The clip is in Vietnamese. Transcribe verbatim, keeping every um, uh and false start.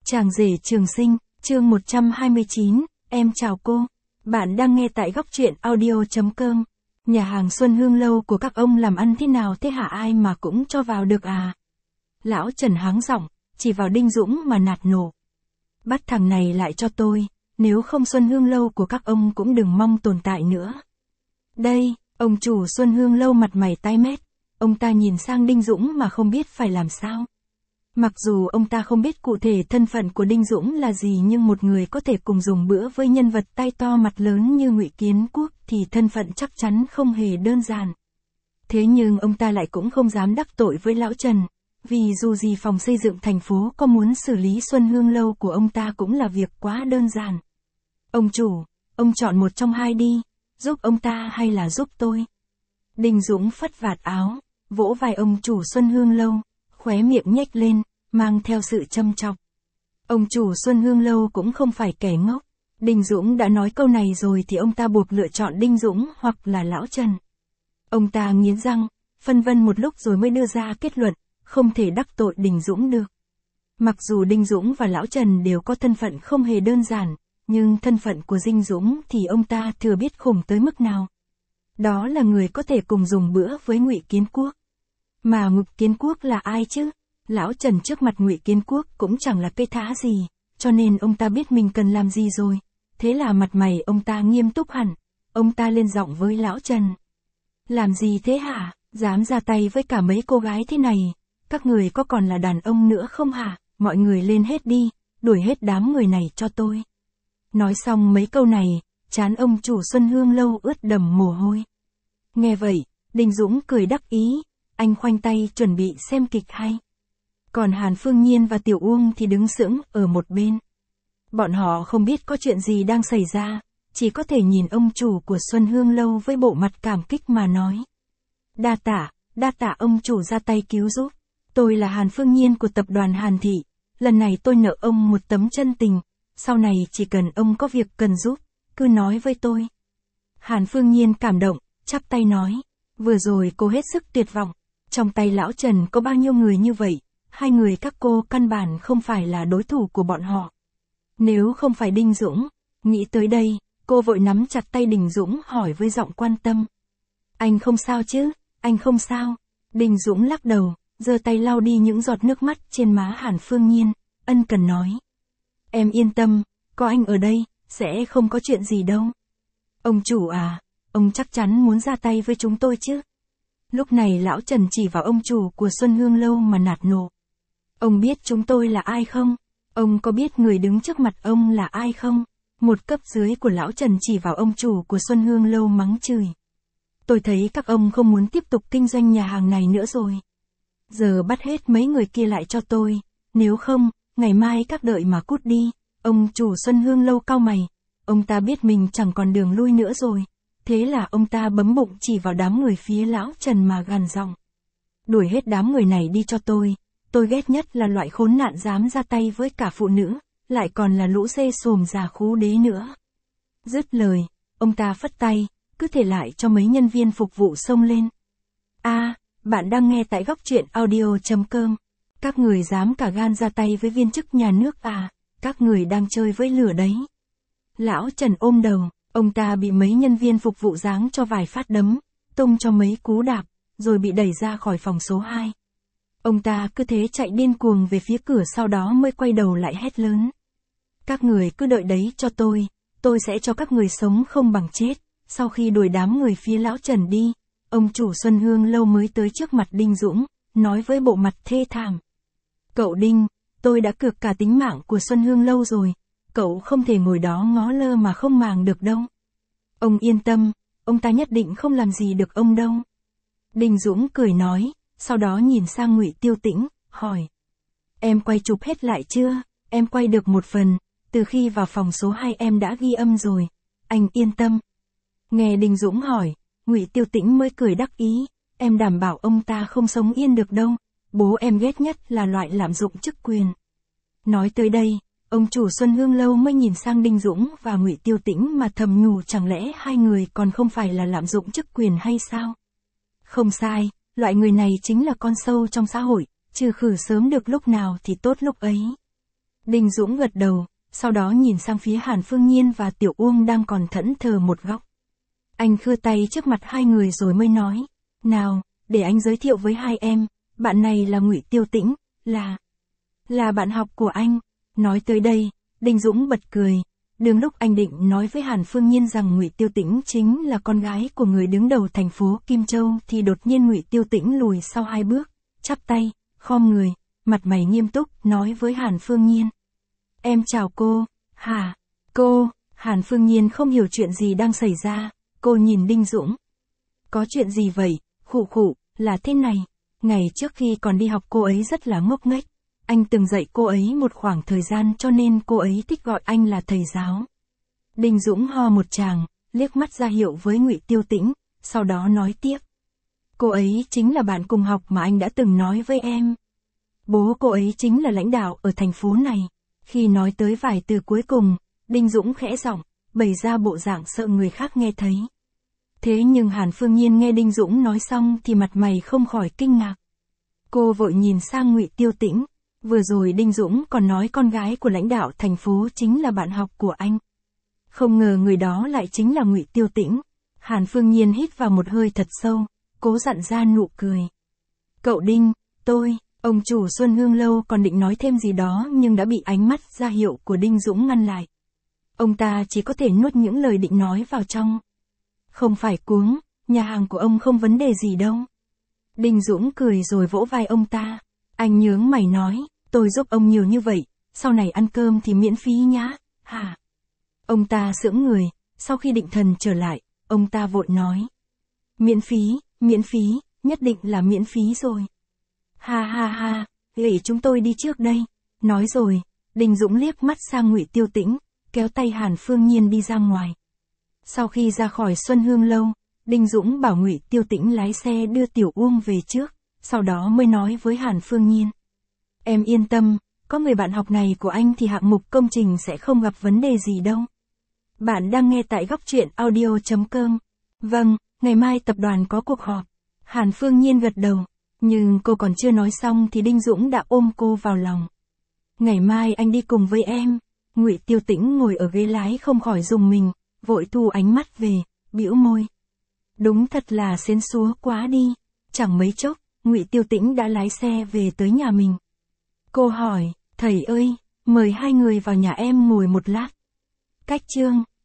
Chàng rể trường sinh, chương một trăm hai mươi chín, em chào cô. Bạn đang nghe tại góc truyện audio chấm com. Nhà hàng Xuân Hương Lâu của các ông làm ăn thế nào thế hả, ai mà cũng cho vào được à? Lão Trần háng giọng, chỉ vào Đinh Dũng mà nạt nổ. Bắt thằng này lại cho tôi, nếu không Xuân Hương Lâu của các ông cũng đừng mong tồn tại nữa. Đây, ông chủ Xuân Hương Lâu mặt mày tái mét, ông ta nhìn sang Đinh Dũng mà không biết phải làm sao. Mặc dù ông ta không biết cụ thể thân phận của Đinh Dũng là gì, nhưng một người có thể cùng dùng bữa với nhân vật tay to mặt lớn như Ngụy Kiến Quốc thì thân phận chắc chắn không hề đơn giản. Thế nhưng ông ta lại cũng không dám đắc tội với lão Trần, vì dù gì phòng xây dựng thành phố có muốn xử lý Xuân Hương Lâu của ông ta cũng là việc quá đơn giản. Ông chủ, ông chọn một trong hai đi, giúp ông ta hay là giúp tôi? Đinh Dũng phất vạt áo, vỗ vai ông chủ Xuân Hương Lâu, khóe miệng nhếch lên, mang theo sự châm chọc. Ông chủ Xuân Hương Lâu cũng không phải kẻ ngốc. Đinh Dũng đã nói câu này rồi thì ông ta buộc lựa chọn Đinh Dũng hoặc là lão Trần. Ông ta nghiến răng, phân vân một lúc rồi mới đưa ra kết luận, không thể đắc tội Đinh Dũng được. Mặc dù Đinh Dũng và lão Trần đều có thân phận không hề đơn giản, nhưng thân phận của Đinh Dũng thì ông ta thừa biết khủng tới mức nào. Đó là người có thể cùng dùng bữa với Ngụy Kiến Quốc. Mà Ngụy Kiến Quốc là ai chứ? Lão Trần trước mặt Ngụy Kiến Quốc cũng chẳng là cây thá gì, cho nên ông ta biết mình cần làm gì rồi. Thế là mặt mày ông ta nghiêm túc hẳn, ông ta lên giọng với lão Trần. Làm gì thế hả, dám ra tay với cả mấy cô gái thế này, các người có còn là đàn ông nữa không hả? Mọi người lên hết đi, đuổi hết đám người này cho tôi. Nói xong mấy câu này, trán ông chủ Xuân Hương Lâu ướt đầm mồ hôi. Nghe vậy, Đinh Dũng cười đắc ý, anh khoanh tay chuẩn bị xem kịch hay. Còn Hàn Phương Nhiên và Tiểu Uông thì đứng sững ở một bên. Bọn họ không biết có chuyện gì đang xảy ra, chỉ có thể nhìn ông chủ của Xuân Hương Lâu với bộ mặt cảm kích mà nói. Đa tạ, đa tạ ông chủ ra tay cứu giúp. Tôi là Hàn Phương Nhiên của tập đoàn Hàn Thị, lần này tôi nợ ông một tấm chân tình, sau này chỉ cần ông có việc cần giúp, cứ nói với tôi. Hàn Phương Nhiên cảm động, chắp tay nói, vừa rồi cô hết sức tuyệt vọng, trong tay lão Trần có bao nhiêu người như vậy. Hai người các cô căn bản không phải là đối thủ của bọn họ. Nếu không phải Đinh Dũng, nghĩ tới đây, cô vội nắm chặt tay Đinh Dũng hỏi với giọng quan tâm. Anh không sao chứ, anh không sao. Đinh Dũng lắc đầu, giơ tay lau đi những giọt nước mắt trên má Hàn Phương Nhiên, ân cần nói. Em yên tâm, có anh ở đây, sẽ không có chuyện gì đâu. Ông chủ à, ông chắc chắn muốn ra tay với chúng tôi chứ? Lúc này lão Trần chỉ vào ông chủ của Xuân Hương Lâu mà nạt nộ. Ông biết chúng tôi là ai không? Ông có biết người đứng trước mặt ông là ai không? Một cấp dưới của lão Trần chỉ vào ông chủ của Xuân Hương Lâu mắng chửi. Tôi thấy các ông không muốn tiếp tục kinh doanh nhà hàng này nữa rồi. Giờ bắt hết mấy người kia lại cho tôi, nếu không, ngày mai các đợi mà cút đi. Ông chủ Xuân Hương Lâu cau mày, ông ta biết mình chẳng còn đường lui nữa rồi. Thế là ông ta bấm bụng chỉ vào đám người phía lão Trần mà gằn giọng. Đuổi hết đám người này đi cho tôi. Tôi ghét nhất là loại khốn nạn dám ra tay với cả phụ nữ, lại còn là lũ dê xồm già khú đế nữa. Dứt lời, ông ta phất tay, cứ thể lại cho mấy nhân viên phục vụ xông lên. A, à, bạn đang nghe tại góc truyện audio chấm com. Các người dám cả gan ra tay với viên chức nhà nước à, các người đang chơi với lửa đấy. Lão Trần ôm đầu, ông ta bị mấy nhân viên phục vụ giáng cho vài phát đấm, tung cho mấy cú đạp, rồi bị đẩy ra khỏi phòng số hai. Ông ta cứ thế chạy điên cuồng về phía cửa, sau đó mới quay đầu lại hét lớn. Các người cứ đợi đấy cho tôi, tôi sẽ cho các người sống không bằng chết. Sau khi đuổi đám người phía lão Trần đi, ông chủ Xuân Hương Lâu mới tới trước mặt Đinh Dũng, nói với bộ mặt thê thảm. Cậu Đinh, tôi đã cược cả tính mạng của Xuân Hương Lâu rồi, cậu không thể ngồi đó ngó lơ mà không màng được đâu. Ông yên tâm, ông ta nhất định không làm gì được ông đâu. Đinh Dũng cười nói. Sau đó nhìn sang Ngụy Tiêu Tĩnh, hỏi. Em quay chụp hết lại chưa? Em quay được một phần, từ khi vào phòng số hai em đã ghi âm rồi. Anh yên tâm. Nghe Đinh Dũng hỏi, Ngụy Tiêu Tĩnh mới cười đắc ý. Em đảm bảo ông ta không sống yên được đâu. Bố em ghét nhất là loại lạm dụng chức quyền. Nói tới đây, ông chủ Xuân Hương Lâu mới nhìn sang Đinh Dũng và Ngụy Tiêu Tĩnh mà thầm nhủ, chẳng lẽ hai người còn không phải là lạm dụng chức quyền hay sao? Không sai. Loại người này chính là con sâu trong xã hội, trừ khử sớm được lúc nào thì tốt lúc ấy. Đinh Dũng gật đầu, sau đó nhìn sang phía Hàn Phương Nhiên và Tiểu Uông đang còn thẫn thờ một góc. Anh khưa tay trước mặt hai người rồi mới nói, nào, để anh giới thiệu với hai em, bạn này là Ngụy Tiêu Tĩnh, là... là bạn học của anh. Nói tới đây, Đinh Dũng bật cười. Đường lúc anh định nói với Hàn Phương Nhiên rằng Ngụy Tiêu Tĩnh chính là con gái của người đứng đầu thành phố Kim Châu thì đột nhiên Ngụy Tiêu Tĩnh lùi sau hai bước, chắp tay, khom người, mặt mày nghiêm túc, nói với Hàn Phương Nhiên. Em chào cô. Hả? Cô? Hàn Phương Nhiên không hiểu chuyện gì đang xảy ra, cô nhìn Đinh Dũng. Có chuyện gì vậy? Khụ khụ, là thế này. Ngày trước khi còn đi học cô ấy rất là ngốc nghếch. Anh từng dạy cô ấy một khoảng thời gian cho nên cô ấy thích gọi anh là thầy giáo. Đinh Dũng ho một tràng, liếc mắt ra hiệu với Ngụy Tiêu Tĩnh, sau đó nói tiếp. Cô ấy chính là bạn cùng học mà anh đã từng nói với em. Bố cô ấy chính là lãnh đạo ở thành phố này. Khi nói tới vài từ cuối cùng, Đinh Dũng khẽ giọng, bày ra bộ dạng sợ người khác nghe thấy. Thế nhưng Hàn Phương Nhiên nghe Đinh Dũng nói xong thì mặt mày không khỏi kinh ngạc. Cô vội nhìn sang Ngụy Tiêu Tĩnh. Vừa rồi Đinh Dũng còn nói con gái của lãnh đạo thành phố chính là bạn học của anh. Không ngờ người đó lại chính là Ngụy Tiêu Tĩnh. Hàn Phương Nhiên hít vào một hơi thật sâu, cố dặn ra nụ cười. Cậu Đinh, tôi, ông chủ Xuân Hương Lâu còn định nói thêm gì đó nhưng đã bị ánh mắt ra hiệu của Đinh Dũng ngăn lại. Ông ta chỉ có thể nuốt những lời định nói vào trong. Không phải cuống, nhà hàng của ông không vấn đề gì đâu. Đinh Dũng cười rồi vỗ vai ông ta. Anh nhướng mày nói, tôi giúp ông nhiều như vậy, sau này ăn cơm thì miễn phí nhá, hả? Ông ta sững người, sau khi định thần trở lại, ông ta vội nói. Miễn phí, miễn phí, nhất định là miễn phí rồi. Ha ha ha, để chúng tôi đi trước đây. Nói rồi, Đinh Dũng liếc mắt sang Ngụy Tiêu Tĩnh, kéo tay Hàn Phương Nhiên đi ra ngoài. Sau khi ra khỏi Xuân Hương Lâu, Đinh Dũng bảo Ngụy Tiêu Tĩnh lái xe đưa Tiểu Uông về trước. Sau đó mới nói với Hàn Phương Nhiên. Em yên tâm, có người bạn học này của anh thì hạng mục công trình sẽ không gặp vấn đề gì đâu. Bạn đang nghe tại góc truyện audio chấm com. Vâng, ngày mai tập đoàn có cuộc họp. Hàn Phương Nhiên gật đầu, nhưng cô còn chưa nói xong thì Đinh Dũng đã ôm cô vào lòng. Ngày mai anh đi cùng với em. Ngụy Tiêu Tĩnh ngồi ở ghế lái không khỏi rùng mình, vội thu ánh mắt về, bĩu môi. Đúng thật là xến xúa quá đi. Chẳng mấy chốc, Ngụy Tiêu Tĩnh đã lái xe về tới nhà mình. Cô hỏi, thầy ơi, mời hai người vào nhà em ngồi một lát. Cách chương.